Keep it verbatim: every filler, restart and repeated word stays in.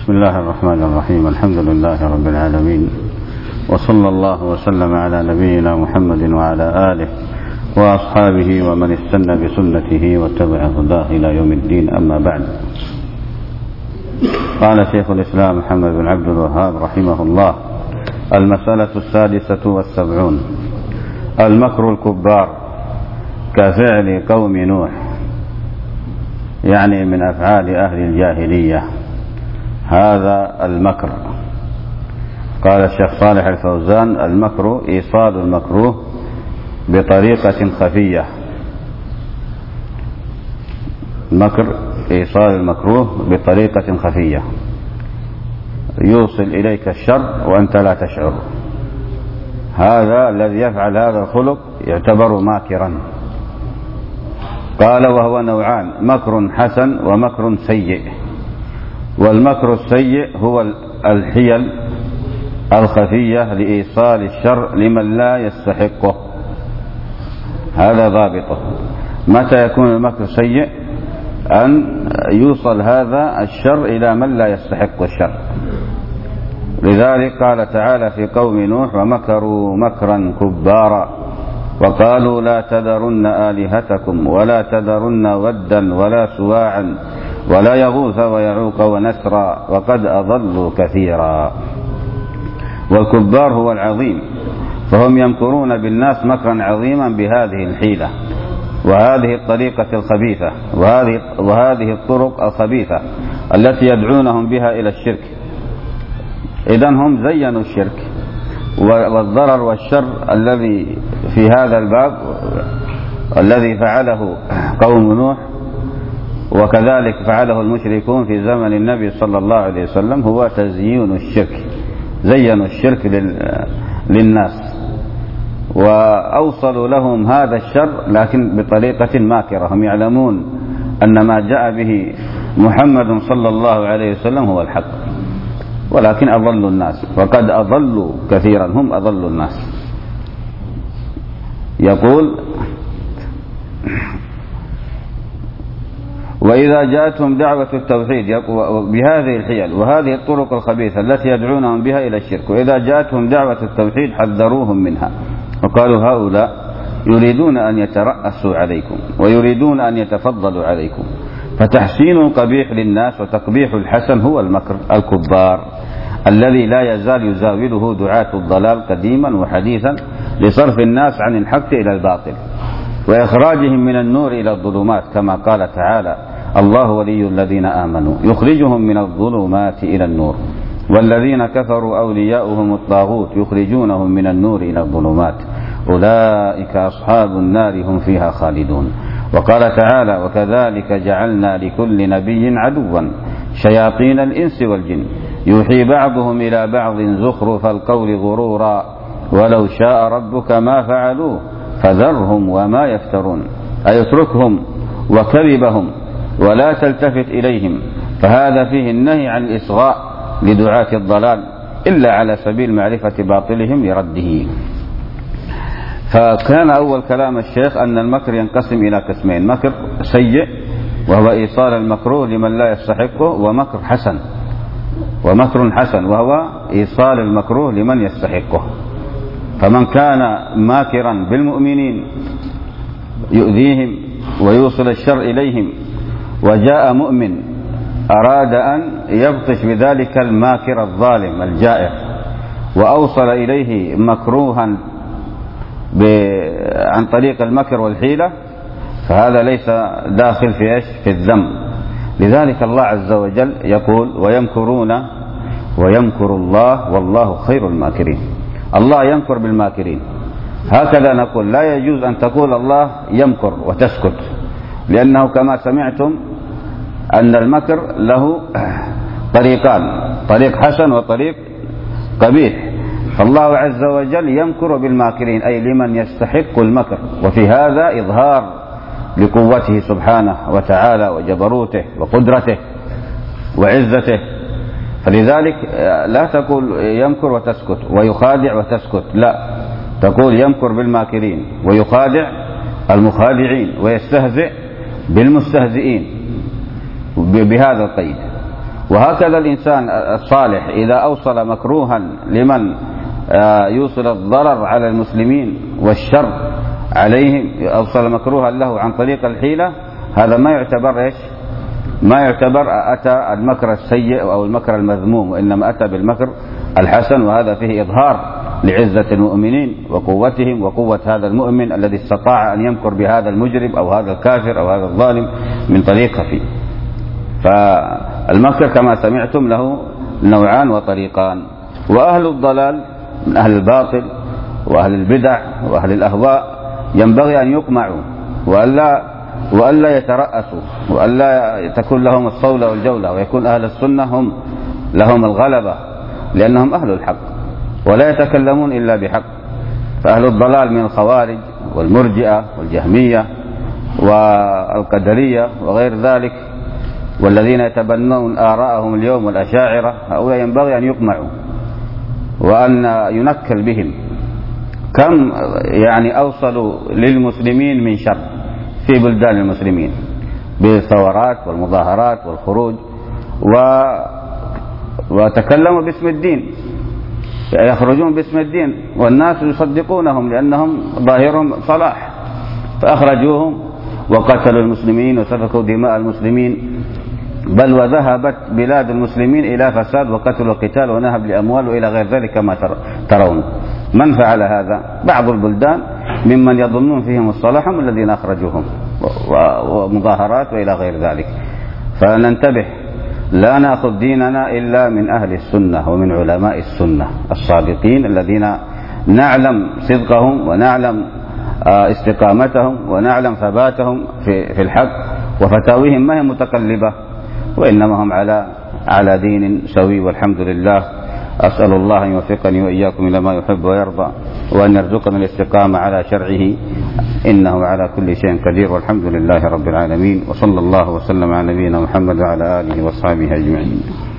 بسم الله الرحمن الرحيم. الحمد لله رب العالمين، وصلى الله وسلم على نبينا محمد وعلى آله وأصحابه ومن استنى بسنته واتبع هداه إلى يوم الدين. أما بعد، قال شيخ الإسلام محمد بن عبد الوهاب رحمه الله: المسألة السادسة والسبعون: المكر الكبار كفعل قوم نوح، يعني من أفعال أهل الجاهلية هذا المكر. قال الشيخ صالح الفوزان: المكر إيصال المكروه بطريقة خفية. المكر إيصال المكروه بطريقة خفية، يوصل إليك الشر وأنت لا تشعر. هذا الذي يفعل هذا الخلق يعتبر ماكرا. قال: وهو نوعان: مكر حسن ومكر سيء. والمكر السيء هو الحيل الخفية لإيصال الشر لمن لا يستحقه، هذا ضابطه. متى يكون المكر سيء؟ أن يوصل هذا الشر إلى من لا يستحق الشر. لذلك قال تعالى في قوم نوح: ومكروا مكرا كبارا وقالوا لا تذرن آلهتكم ولا تذرن ودا ولا سواعا ولا يغوث ويعوق ونسرا وقد أضلوا كثيرا. والكبار هو العظيم، فهم يمكرون بالناس مكرا عظيما بهذه الحيلة وهذه الطريقة الخبيثة وهذه, وهذه الطرق الخبيثة التي يدعونهم بها إلى الشرك. إذن هم زينوا الشرك والضرر والشر الذي في هذا الباب الذي فعله قوم نوح وكذلك فعله المشركون في زمن النبي صلى الله عليه وسلم هو تزيين الشرك. زينوا الشرك للناس وأوصلوا لهم هذا الشر، لكن بطريقة ماكرة. هم يعلمون أن ما جاء به محمد صلى الله عليه وسلم هو الحق، ولكن أضلوا الناس، وقد أضلوا كثيرا، هم أضلوا الناس. يقول: وإذا جاءتهم دعوة التوحيد بهذه الحيل وهذه الطرق الخبيثة التي يدعونهم بها إلى الشرك، وإذا جاءتهم دعوة التوحيد حذروهم منها وقالوا هؤلاء يريدون أن يترأسوا عليكم ويريدون أن يتفضلوا عليكم. فتحسين القبيح للناس وتقبيح الحسن هو المكر الكبار الذي لا يزال يزاوله دعاة الضلال قديما وحديثا لصرف الناس عن الحق إلى الباطل وإخراجهم من النور إلى الظلمات، كما قال تعالى: الله ولي الذين آمنوا يخرجهم من الظلمات إلى النور والذين كفروا أولياؤهم الطاغوت يخرجونهم من النور إلى الظلمات أولئك أصحاب النار هم فيها خالدون. وقال تعالى: وكذلك جعلنا لكل نبي عدوا شياطين الإنس والجن يوحي بعضهم إلى بعض زخرف القول غرورا ولو شاء ربك ما فعلوه فذرهم وما يفترون. أي اتركهم وكذبهم ولا تلتفت إليهم. فهذا فيه النهي عن الإصغاء لدعاة الضلال إلا على سبيل معرفة باطلهم لرده. فكان أول كلام الشيخ أن المكر ينقسم إلى قسمين: مكر سيء وهو إيصال المكروه لمن لا يستحقه، ومكر حسن ومكر حسن وهو إيصال المكروه لمن يستحقه. فمن كان ماكرا بالمؤمنين يؤذيهم ويوصل الشر إليهم، وجاء مؤمن أراد أن يبطش بذلك الماكر الظالم الجائر وأوصل إليه مكروها عن طريق المكر والحيلة، فهذا ليس داخل في إيش؟ في الذنب. لذلك الله عز وجل يقول: ويمكرون ويمكر الله والله خير الماكرين. الله يمكر بالماكرين. هكذا نقول: لا يجوز أن تقول الله يمكر وتسكت، لأنه كما سمعتم أن المكر له طريقان: طريق حسن وطريق قبيح. فالله عز وجل يمكر بالماكرين أي لمن يستحق المكر، وفي هذا إظهار لقوته سبحانه وتعالى وجبروته وقدرته وعزته. فلذلك لا تقول يمكر وتسكت ويخادع وتسكت، لا، تقول يمكر بالماكرين ويخادع المخادعين ويستهزئ بالمستهزئين بهذا القيد. وهكذا الإنسان الصالح إذا أوصل مكروها لمن يوصل الضرر على المسلمين والشر عليهم، أوصل مكروها له عن طريق الحيلة، هذا ما يعتبر إيش؟ ما يعتبر أتى المكر السيء أو المكر المذموم، وإنما أتى بالمكر الحسن، وهذا فيه إظهار لعزة المؤمنين وقوتهم وقوة هذا المؤمن الذي استطاع أن يمكر بهذا المجرم أو هذا الكافر أو هذا الظالم من طريق خفي. فالمكر كما سمعتم له نوعان وطريقان. وأهل الضلال من أهل الباطل وأهل البدع وأهل الأهواء ينبغي أن يقمعوا وألا وألا يترأسوا وألا تكون لهم الصولة والجولة، ويكون أهل السنة هم لهم الغلبة لأنهم أهل الحق ولا يتكلمون إلا بحق. فأهل الضلال من الخوارج والمرجئة والجهمية والقدرية وغير ذلك والذين يتبنون آراءهم اليوم والأشاعرة، هؤلاء ينبغي أن يقمعوا وأن ينكل بهم. كم يعني أوصلوا للمسلمين من شر في بلدان المسلمين بالثورات والمظاهرات والخروج، و... وتكلموا باسم الدين، يخرجون باسم الدين والناس يصدقونهم لأنهم ظاهرهم صلاح، فأخرجوهم وقتلوا المسلمين وسفكوا دماء المسلمين، بل وذهبت بلاد المسلمين إلى فساد وقتل وقتال ونهب لأموال وإلى غير ذلك كما ترون. من فعل هذا؟ بعض البلدان ممن يظنون فيهم الصلاح هم الذين أخرجوهم، ومظاهرات وإلى غير ذلك. فننتبه، لا نأخذ ديننا إلا من أهل السنة ومن علماء السنة الصادقين الذين نعلم صدقهم ونعلم استقامتهم ونعلم ثباتهم في الحق، وفتاويهم ما هي متقلبة وإنما هم على على دين سوي، والحمد لله. أسأل الله أن يوفقني وإياكم إلى ما يحب ويرضى، وأن يرزقنا الاستقامة على شرعه، إنه على كل شيء قدير، والحمد لله رب العالمين. وصلى الله وسلم على نبينا محمد وعلى آله وصحبه أجمعين.